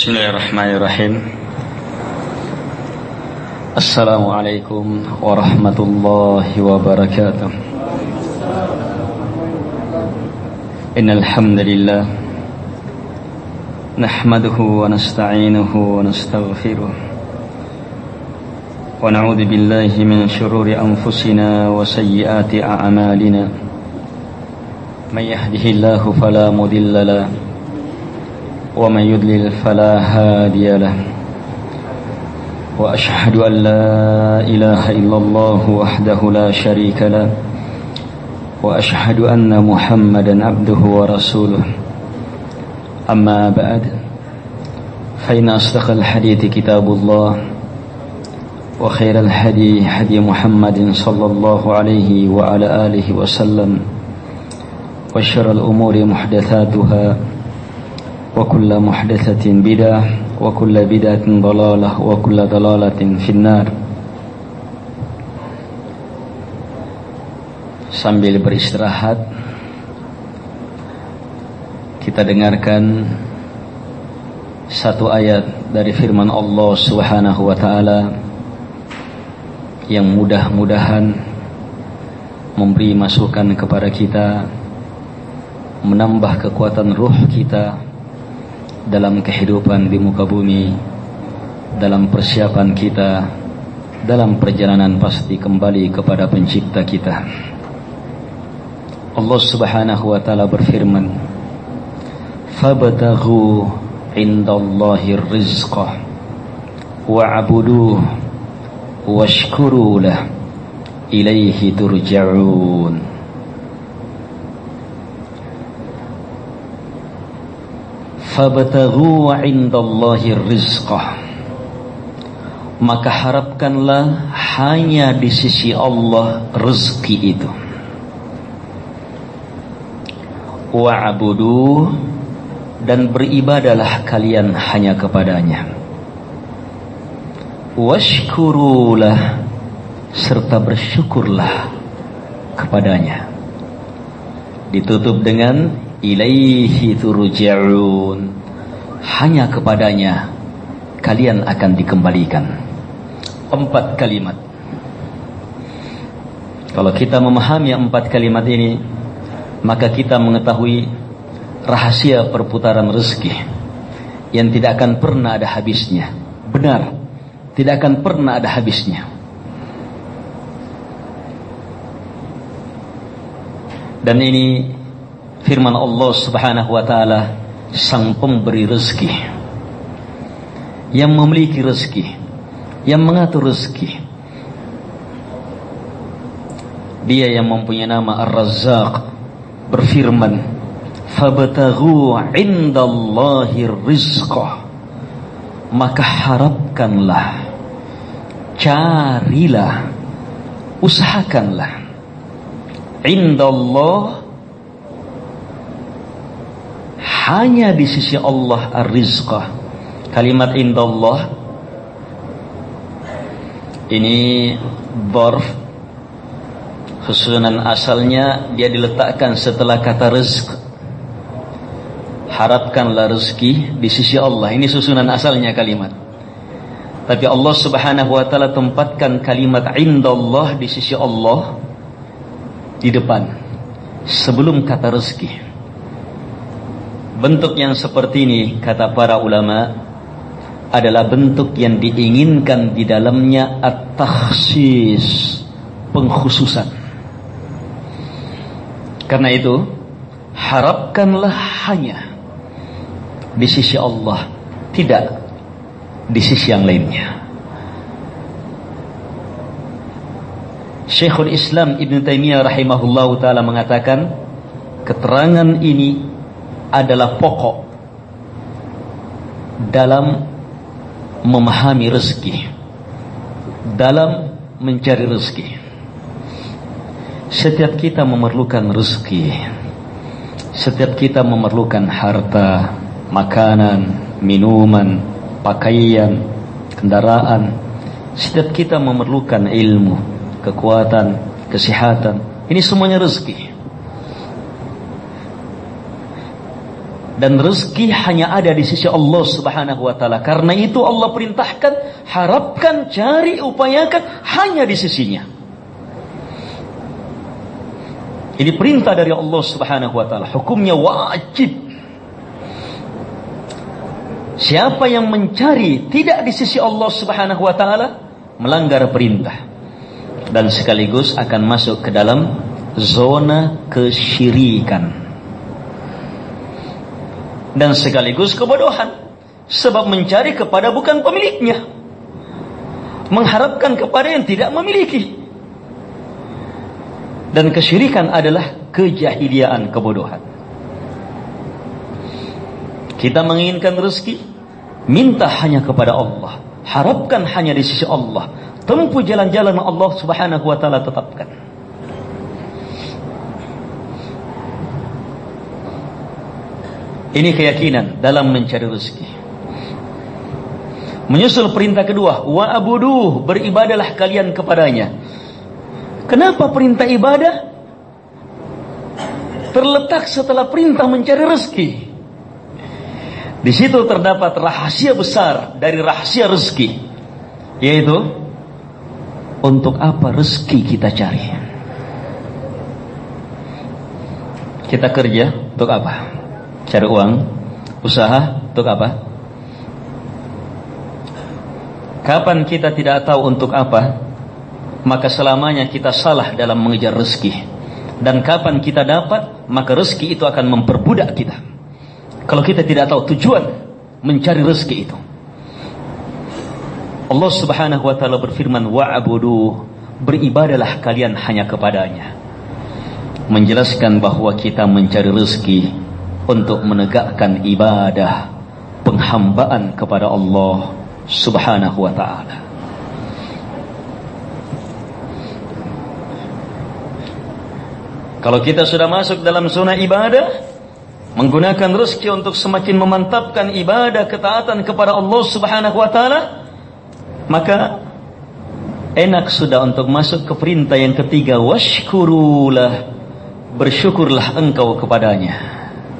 Bismillahirrahmanirrahim. Assalamualaikum warahmatullahi wabarakatuh. Innal hamdalillah nahmaduhu wa nasta'inuhu wa nastaghfiruh wa na'udzu billahi min shururi anfusina wa sayyiati a'malina. May yahdihillahu fala mudilla lahu ومن يضلل فلا هادي له وأشهد أن لا إله إلا الله وحده لا شريك له وأشهد أن محمدا عبده ورسوله أما بعد فإن أصدق الحديث كتاب الله وخير الهدي هدي محمد صلى الله عليه وعلى آله وسلم وشر الأمور محدثاتها وكل محدثة بدعة وكل بدعة ضلالة وكل ضلالة في النار. Sambil beristirahat, kita dengarkan satu ayat dari firman Allah Subhanahu wa taala yang mudah-mudahan memberi masukan kepada kita, menambah kekuatan ruh kita dalam kehidupan di muka bumi, dalam persiapan kita, dalam perjalanan pasti kembali kepada pencipta kita. Allah Subhanahu wa ta'ala berfirman, "Fabtaghu indallahi rizqah wa'buduhu washkuru lahu ilaihi turja'un." Fabtaghu 'indallahi rizqah, maka harapkanlah hanya di sisi Allah rezeki itu. Wa'budu, dan beribadalah kalian hanya kepadanya. Washkurulah, serta bersyukurlah kepadanya. Ditutup dengan ilaihi turja'un, hanya kepadanya kalian akan dikembalikan. 4 kalimat. Kalau kita memahami 4 kalimat ini, maka kita mengetahui rahasia perputaran rezeki yang tidak akan pernah ada habisnya. Benar, tidak akan pernah ada habisnya. Dan ini firman Allah Subhanahu wa ta'ala, sang pemberi rezeki, yang memiliki rezeki, yang mengatur rezeki. Dia yang mempunyai nama Ar-Razzaq berfirman, "Fabtaghu 'indallahi rizqah", maka harapkanlah, carilah, usahakanlah, indallah, hanya di sisi Allah ar-rizqah. Kalimat indallah ini dzarf, susunan asalnya dia diletakkan setelah kata rizq. Harapkanlah rezeki di sisi Allah. Ini susunan asalnya kalimat. Tapi Allah Subhanahu wa taala tempatkan kalimat indallah di sisi Allah di depan sebelum kata rezeki. Bentuk yang seperti ini, kata para ulama, adalah bentuk yang diinginkan di dalamnya at-takhsis, pengkhususan. Karena itu, harapkanlah hanya di sisi Allah, tidak di sisi yang lainnya. Syekhul Islam Ibn Taimiyah rahimahullahu ta'ala mengatakan, keterangan ini adalah pokok dalam memahami rezeki, dalam mencari rezeki. Setiap kita memerlukan rezeki. Setiap kita memerlukan harta, makanan, minuman, pakaian, kendaraan. Setiap kita memerlukan ilmu, kekuatan, kesehatan. Ini semuanya rezeki. Dan rezeki hanya ada di sisi Allah Subhanahu wa taala. Karena itu Allah perintahkan, harapkan, cari, upayakan hanya di sisinya. Ini perintah dari Allah Subhanahu wa taala, hukumnya wajib. Siapa yang mencari tidak di sisi Allah Subhanahu wa taala melanggar perintah dan sekaligus akan masuk ke dalam zona kesyirikan. Dan sekaligus kebodohan, sebab mencari kepada bukan pemiliknya, mengharapkan kepada yang tidak memiliki. Dan kesyirikan adalah kejahiliaan, kebodohan. Kita menginginkan rezeki, minta hanya kepada Allah, harapkan hanya di sisi Allah, tempuh jalan-jalan Allah Subhanahu wa taala tetapkan. Ini keyakinan dalam mencari rezeki. Menyusul perintah kedua, wa abuduh, beribadalah kalian kepadanya. Kenapa perintah ibadah terletak setelah perintah mencari rezeki? Di situ terdapat rahasia besar dari rahasia rezeki, yaitu untuk apa rezeki kita cari? Kita kerja untuk apa? Cari uang, usaha untuk apa? Kapan kita tidak tahu untuk apa, maka selamanya kita salah dalam mengejar rezeki. Dan kapan kita dapat, maka rezeki itu akan memperbudak kita. Kalau kita tidak tahu tujuan mencari rezeki itu. Allah Subhanahu wa taala berfirman, wa'budu, beribadalah kalian hanya kepadanya. Menjelaskan bahwa kita mencari rezeki untuk menegakkan ibadah, penghambaan kepada Allah Subhanahu wa ta'ala. Kalau kita sudah masuk dalam zona ibadah, menggunakan rezeki untuk semakin memantapkan ibadah, ketaatan kepada Allah Subhanahu wa ta'ala, maka enak sudah untuk masuk ke perintah yang ketiga, washkurulah, bersyukurlah engkau kepadanya.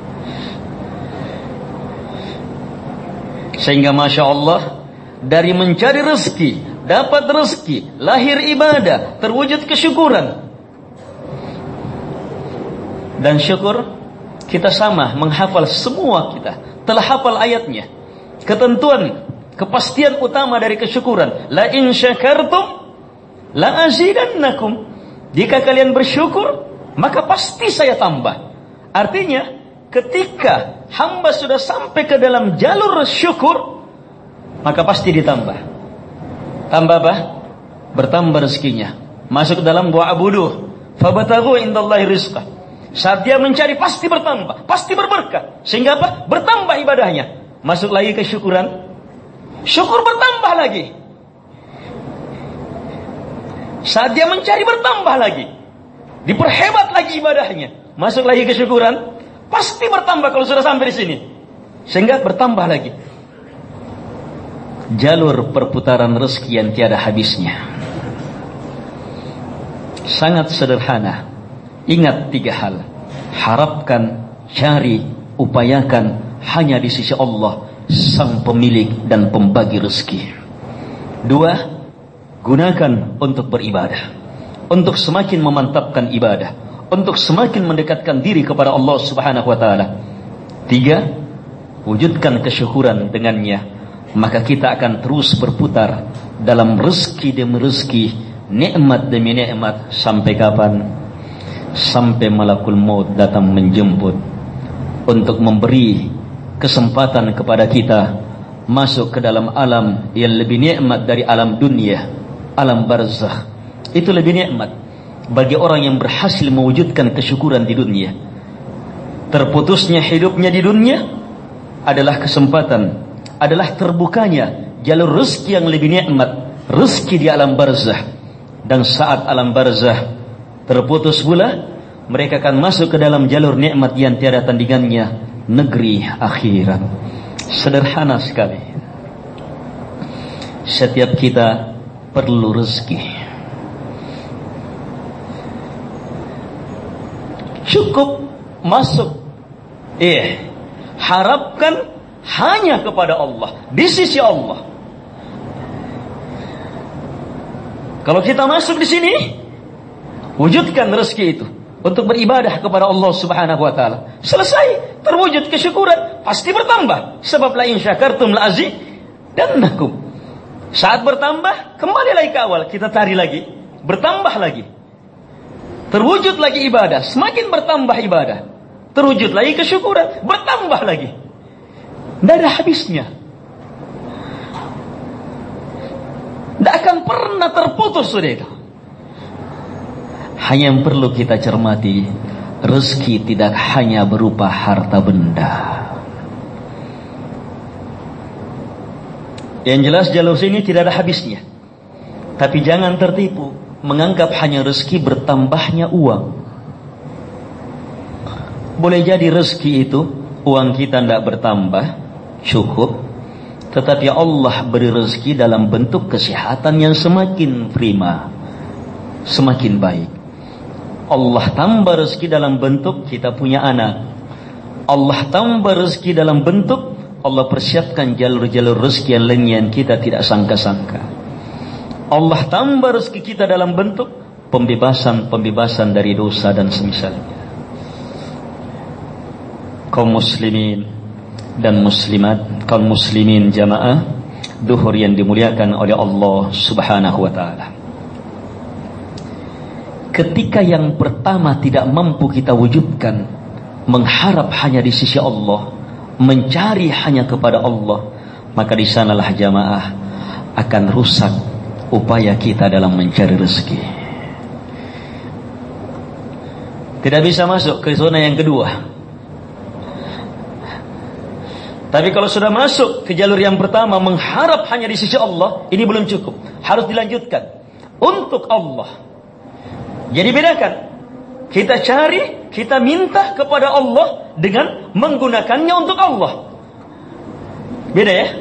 Sehingga Masya Allah, dari mencari rezeki, dapat rezeki, lahir ibadah, terwujud kesyukuran. Dan syukur, kita sama menghafal semua kita. Telah hafal ayatnya. Ketentuan, kepastian utama dari kesyukuran. La in syakartum, la azidannakum. Jika kalian bersyukur, maka pasti saya tambah. Artinya, ketika hamba sudah sampai ke dalam jalur syukur, maka pasti ditambah. Tambah apa? Bertambah rezekinya. Masuk dalam wa'buduh fabtaghu indallahi rizqah. Saat dia mencari pasti bertambah, pasti berberkah. Sehingga apa? Bertambah ibadahnya. Masuk lagi ke syukuran, syukur bertambah lagi. Saat dia mencari bertambah lagi, diperhebat lagi ibadahnya. Masuk lagi ke syukuran, pasti bertambah kalau sudah sampai di sini. Sehingga bertambah lagi. Jalur perputaran rezeki yang tiada habisnya. Sangat sederhana. Ingat 3 hal. Harapkan, cari, upayakan hanya di sisi Allah, sang pemilik dan pembagi rezeki. 2, gunakan untuk beribadah, untuk semakin memantapkan ibadah, untuk semakin mendekatkan diri kepada Allah Subhanahu wa taala. 3, wujudkan kesyukuran dengannya, maka kita akan terus berputar dalam rezeki demi rezeki, nikmat demi nikmat. Sampai kapan? Sampai malakul maut datang menjemput untuk memberi kesempatan kepada kita masuk ke dalam alam yang lebih nikmat dari alam dunia, alam barzakh. Itu lebih nikmat bagi orang yang berhasil mewujudkan kesyukuran di dunia. Terputusnya hidupnya di dunia adalah kesempatan, adalah terbukanya jalur rezeki yang lebih nikmat, rezeki di alam barzakh. Dan saat alam barzakh terputus pula, mereka akan masuk ke dalam jalur nikmat yang tiada tandingannya, negeri akhirat. Sederhana sekali. Setiap kita perlu rezeki. Cukup masuk Harapkan hanya kepada Allah, di sisi Allah. Kalau kita masuk di sini, wujudkan rezeki itu untuk beribadah kepada Allah Subhanahu wa taala. Selesai, terwujud kesyukuran, pasti bertambah. Sebab la in syakartum la azidannakum. Saat bertambah, kembali lagi ke awal, kita cari lagi, bertambah lagi. Terwujud lagi ibadah, semakin bertambah ibadah. Terwujud lagi kesyukuran, bertambah lagi. Tidak ada habisnya. Tidak akan pernah terputus, saudara. Hanya yang perlu kita cermati, rezeki tidak hanya berupa harta benda. Yang jelas jalur sini tidak ada habisnya. Tapi jangan tertipu menganggap hanya rezeki bertambahnya uang. Boleh jadi rezeki itu uang kita tidak bertambah, cukup, tetapi Allah beri rezeki dalam bentuk kesehatan yang semakin prima, semakin baik. Allah tambah rezeki dalam bentuk kita punya anak. Allah tambah rezeki dalam bentuk Allah persiapkan jalur-jalur rezeki yang lain yang kita tidak sangka-sangka. Allah tambah rezeki kita dalam bentuk pembebasan dari dosa dan semisalnya. Kaum muslimin dan muslimat, kaum muslimin jamaah duhur yang dimuliakan oleh Allah Subhanahu wa taala. Ketika yang pertama tidak mampu kita wujudkan, mengharap hanya di sisi Allah, mencari hanya kepada Allah, maka di sanalah jamaah akan rusak upaya kita dalam mencari rezeki. Tidak bisa masuk ke zona yang kedua. Tapi kalau sudah masuk ke jalur yang pertama, mengharap hanya di sisi Allah, ini belum cukup, harus dilanjutkan untuk Allah. Jadi bedakan, kita cari, kita minta kepada Allah dengan menggunakannya untuk Allah. Beda ya.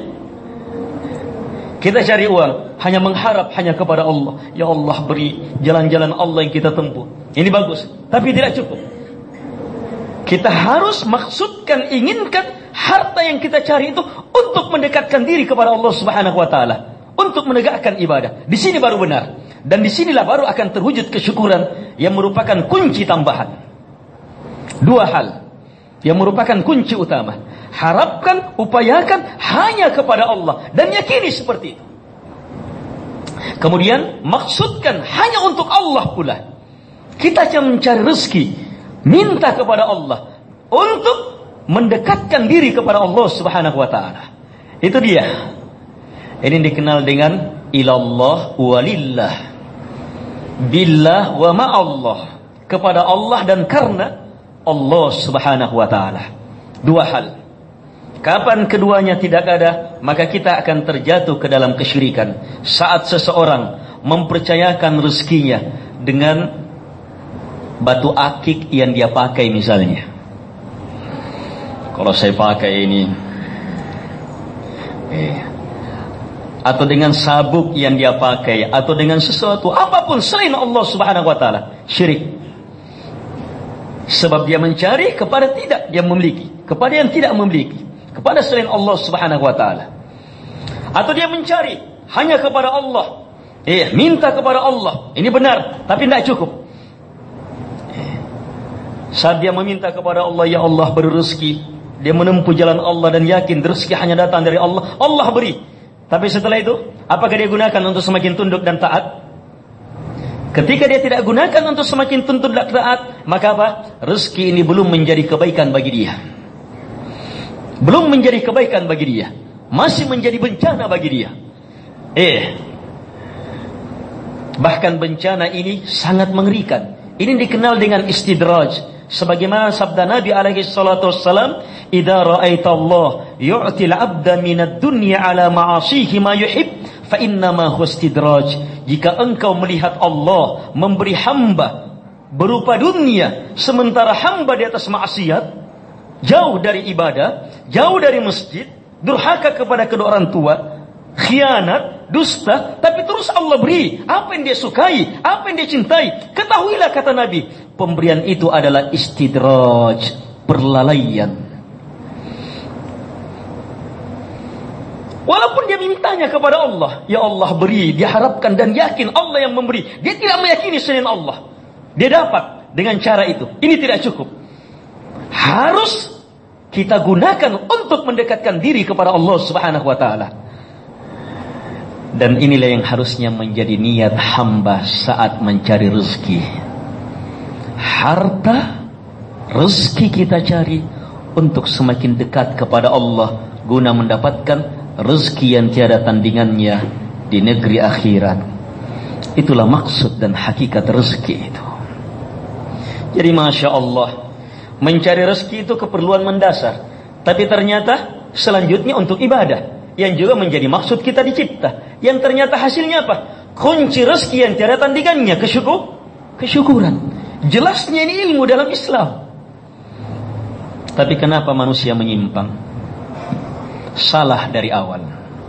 Kita cari uang, hanya mengharap hanya kepada Allah. Ya Allah, beri jalan-jalan Allah yang kita tempuh. Ini bagus, tapi tidak cukup. Kita harus maksudkan, inginkan harta yang kita cari itu untuk mendekatkan diri kepada Allah Subhanahu wa taala, untuk menegakkan ibadah. Di sini baru benar, dan di sinilah baru akan terwujud kesyukuran yang merupakan kunci tambahan. Dua hal yang merupakan kunci utama. Harapkan, upayakan hanya kepada Allah dan yakini seperti itu. Kemudian maksudkan hanya untuk Allah pula. Kita mencari rezeki, minta kepada Allah untuk mendekatkan diri kepada Allah Subhanahu wa taala. Itu dia. Ini dikenal dengan ilallah walillah. Billah wa ma'allah. Kepada Allah dan karena Allah Subhanahu wa taala. Dua hal. Kapan keduanya tidak ada, maka kita akan terjatuh ke dalam kesyirikan. Saat seseorang mempercayakan rezekinya dengan batu akik yang dia pakai misalnya. Kalau saya pakai ini, atau dengan sabuk yang dia pakai, atau dengan sesuatu apapun selain Allah Subhanahu wa taala, syirik. Sebab dia mencari kepada tidak dia memiliki, kepada yang tidak memiliki, kepada selain Allah Subhanahu wa taala. Atau dia mencari hanya kepada Allah. Minta kepada Allah. Ini benar, tapi tidak cukup. Saat dia meminta kepada Allah, ya Allah beri rezeki, dia menempuh jalan Allah dan yakin rezeki hanya datang dari Allah, Allah beri. Tapi setelah itu, apakah dia gunakan untuk semakin tunduk dan taat? Ketika dia tidak gunakan untuk semakin tunduk dan taat, maka apa? Rezeki ini belum menjadi kebaikan bagi dia. Belum menjadi kebaikan bagi dia, masih menjadi bencana bagi dia. Bahkan bencana ini sangat mengerikan. Ini dikenal dengan istidraj. Sebagaimana sabda Nabi alaihi salatu wassalam, "Idza ra'aita Allah yu'til 'abda minad dunya 'ala ma'asihi ma yuhib, fa inna ma huwa istidraj." Jika engkau melihat Allah memberi hamba berupa dunia, sementara hamba di atas maksiat, jauh dari ibadah, jauh dari masjid, durhaka kepada kedua orang tua, khianat, dusta, tapi terus Allah beri apa yang dia sukai, apa yang dia cintai. Ketahuilah, kata Nabi, pemberian itu adalah istidraj, perlalaian. Walaupun dia mintanya kepada Allah, ya Allah beri, dia harapkan dan yakin Allah yang memberi. Dia tidak meyakini selain Allah. Dia dapat dengan cara itu. Ini tidak cukup. Harus kita gunakan untuk mendekatkan diri kepada Allah Subhanahu wa taala. Dan inilah yang harusnya menjadi niat hamba saat mencari rezeki. Harta, rezeki kita cari untuk semakin dekat kepada Allah, guna mendapatkan rezeki yang tiada tandingannya di negeri akhirat. Itulah maksud dan hakikat rezeki itu. Jadi Masya Allah, mencari rezeki itu keperluan mendasar. Tapi ternyata selanjutnya untuk ibadah, yang juga menjadi maksud kita dicipta. Yang ternyata hasilnya apa? Kunci rezeki yang tiada tandingannya, kesyukuran. Jelasnya ini ilmu dalam Islam. Tapi kenapa manusia menyimpang? Salah dari awal,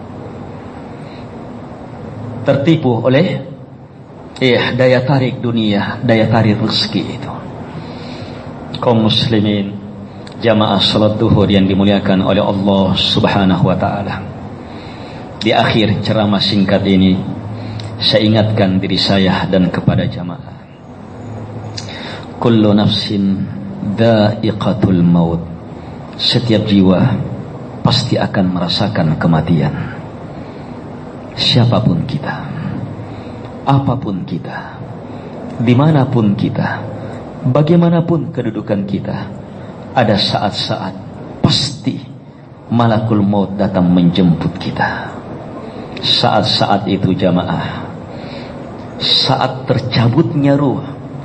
tertipu oleh daya tarik dunia, daya tarik rezeki itu. Kaum muslimin, jamaah salat duhur yang dimuliakan oleh Allah Subhanahu wa taala. Di akhir ceramah singkat ini, saya ingatkan diri saya dan kepada jamaah. Kullu nafsin dha'iqatul maut. Setiap jiwa pasti akan merasakan kematian. Siapapun kita, apapun kita, dimanapun kita, bagaimanapun kedudukan kita, ada saat-saat pasti malakul maut datang menjemput kita. Saat-saat itu jamaah, saat tercabutnya ruh,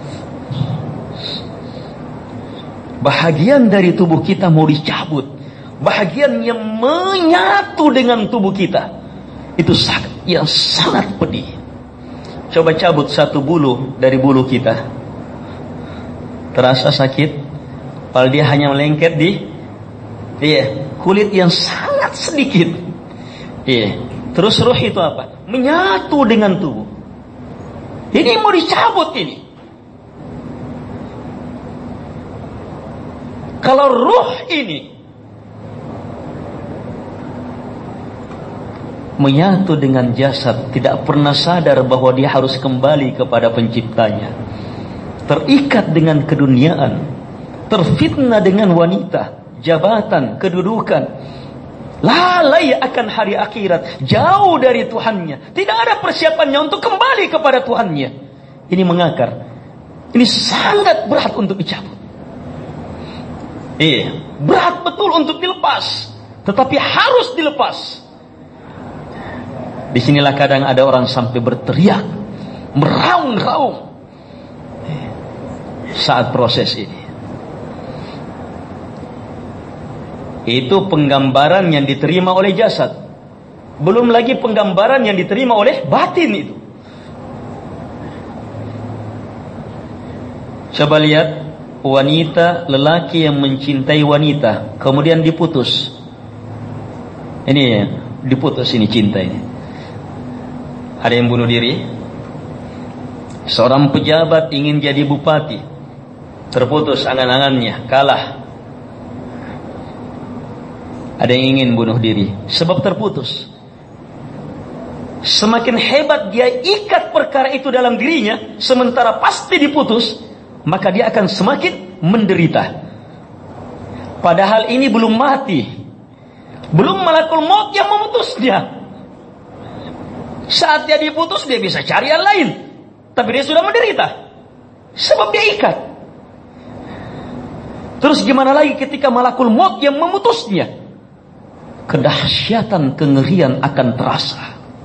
bahagian dari tubuh kita mau dicabut, bahagian yang menyatu dengan tubuh kita, itu yang sangat pedih. Coba cabut satu bulu dari bulu kita, terasa sakit, padahal dia hanya melengket di kulit yang sangat sedikit. Terus ruh itu apa? Menyatu dengan tubuh. Ini mau dicabut ini. Kalau ruh ini menyatu dengan jasad, tidak pernah sadar bahwa dia harus kembali kepada penciptanya, terikat dengan keduniaan, terfitnah dengan wanita, jabatan, kedudukan, lalai akan hari akhirat, jauh dari Tuhannya, tidak ada persiapannya untuk kembali kepada Tuhannya. Ini mengakar. Ini sangat berat untuk dicabut. Berat betul untuk dilepas, tetapi harus dilepas. Disinilah kadang ada orang sampai berteriak, meraung-raung saat proses ini. Itu penggambaran yang diterima oleh jasad, belum lagi penggambaran yang diterima oleh batin itu. Coba lihat wanita, lelaki yang mencintai wanita, kemudian diputus. Ini diputus, ini cinta ini. Ada yang bunuh diri. Seorang pejabat ingin jadi bupati, terputus angan-angannya, kalah. Ada yang ingin bunuh diri sebab terputus. Semakin hebat dia ikat perkara itu dalam dirinya, sementara pasti diputus, maka dia akan semakin menderita. Padahal ini belum mati, belum malakul maut yang memutusnya. Saat dia diputus, dia bisa cari yang lain, tapi dia sudah menderita sebab dia ikat. Terus gimana lagi ketika malakul maut yang memutusnya? Kedahsyatan, kengerian akan terasa.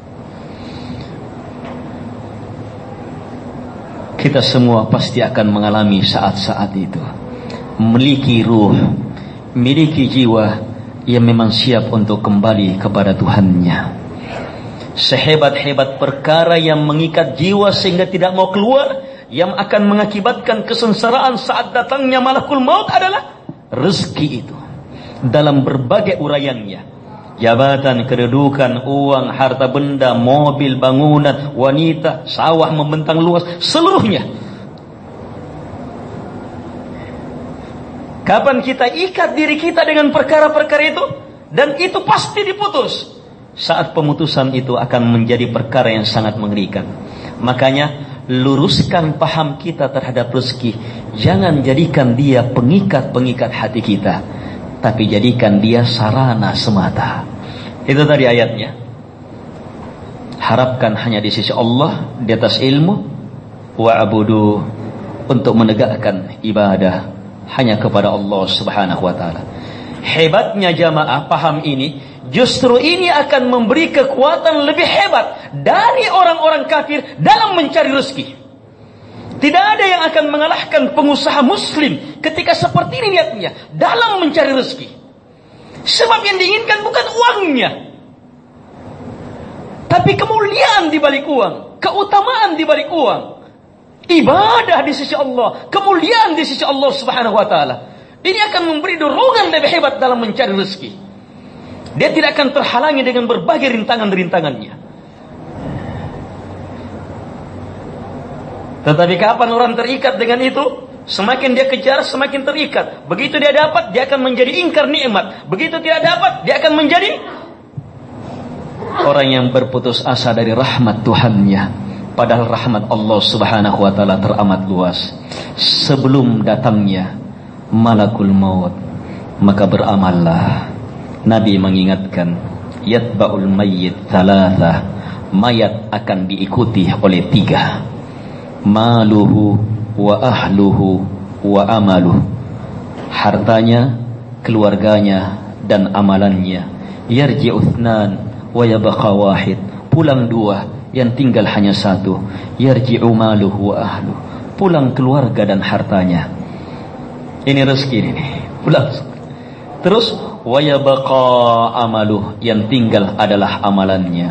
Kita semua pasti akan mengalami saat-saat itu. Memiliki ruh, memiliki jiwa yang memang siap untuk kembali kepada Tuhannya. Sehebat-hebat perkara yang mengikat jiwa sehingga tidak mau keluar, yang akan mengakibatkan kesengsaraan saat datangnya malakul maut adalah rezeki itu dalam berbagai uraiannya. Jabatan, kedudukan, uang, harta benda, mobil, bangunan, wanita, sawah membentang luas, seluruhnya. Kapan kita ikat diri kita dengan perkara-perkara itu, dan itu pasti diputus. saat pemutusan itu akan menjadi perkara yang sangat mengerikan. Makanya luruskan paham kita terhadap rezeki. Jangan jadikan dia pengikat-pengikat hati kita, tapi jadikan dia sarana semata. Itu tadi ayatnya. Harapkan hanya di sisi Allah, di atas ilmu. Wa'budu, untuk menegakkan ibadah hanya kepada Allah subhanahu wa ta'ala. Hebatnya jamaah paham ini, justru ini akan memberi kekuatan lebih hebat dari orang-orang kafir dalam mencari rezeki. Tidak ada yang akan mengalahkan pengusaha muslim ketika seperti ini niatnya dalam mencari rezeki. Sebab yang diinginkan bukan uangnya, tapi kemuliaan di balik uang, keutamaan di balik uang, ibadah di sisi Allah, kemuliaan di sisi Allah subhanahu wa ta'ala. Ini akan memberi dorongan lebih hebat dalam mencari rezeki. Dia tidak akan terhalangi dengan berbagai rintangan-rintangannya. Tetapi kapan orang terikat dengan itu, semakin dia kejar, semakin terikat. Begitu dia dapat, dia akan menjadi ingkar nikmat. Begitu tidak dapat, dia akan menjadi orang yang berputus asa dari rahmat Tuhannya. Padahal rahmat Allah subhanahu wa ta'ala teramat luas. Sebelum datangnya malakul maut, maka beramallah. Nabi mengingatkan, yatba'ul mayyit thalatha, mayat akan diikuti oleh 3. Maluhu wa ahluhu wa amaluh, hartanya, keluarganya, dan amalannya. Yarji'u thnan wa yabqa wahid, pulang 2, yang tinggal hanya 1. Yarji'u maluhu wa ahluh, pulang keluarga dan hartanya. Ini rezeki ini, pulang. Terus wa yabqa amaluh, yang tinggal adalah amalannya.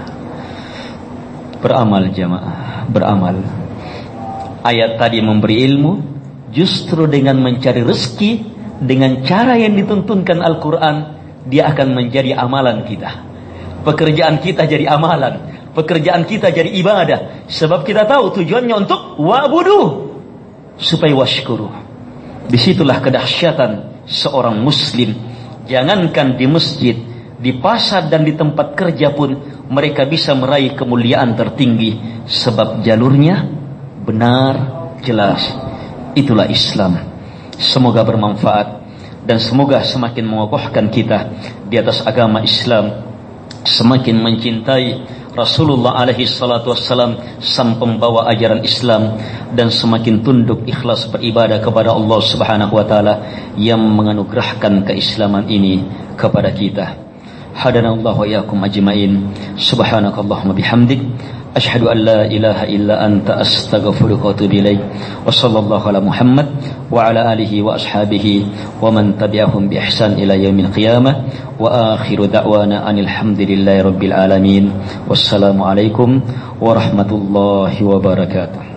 Beramal jamaah, beramal. Ayat tadi memberi ilmu, justru dengan mencari rezeki dengan cara yang dituntunkan Al-Quran, dia akan menjadi amalan kita. Pekerjaan kita jadi amalan, pekerjaan kita jadi ibadah. Sebab kita tahu tujuannya untuk wa'budu, supaya washkuru. Disitulah kedahsyatan seorang muslim. Jangankan di masjid, di pasar dan di tempat kerja pun mereka bisa meraih kemuliaan tertinggi. Sebab jalurnya benar, jelas. Itulah Islam. Semoga bermanfaat dan semoga semakin mengokohkan kita di atas agama Islam, semakin mencintai Rasulullah alaihi salatu wassalam, sang pembawa ajaran Islam, dan semakin tunduk ikhlas beribadah kepada Allah subhanahu wa ta'ala yang menganugerahkan keislaman ini kepada kita. Hadanallahu wa iyyakum ajma'in. Subhanakallahumma bihamdik, asyhadu an la ilaha illa anta, astaghfiruka wa atubu ilaik. Wa sallallahu ala Muhammad wa ala alihi wa ashabihi wa man tabi'ahum bi ihsan ila yaumil qiyamah. Wa akhiru da'wana anil hamdulillahi rabbil alamin. Wassalamu alaikum warahmatullahi wabarakatuh.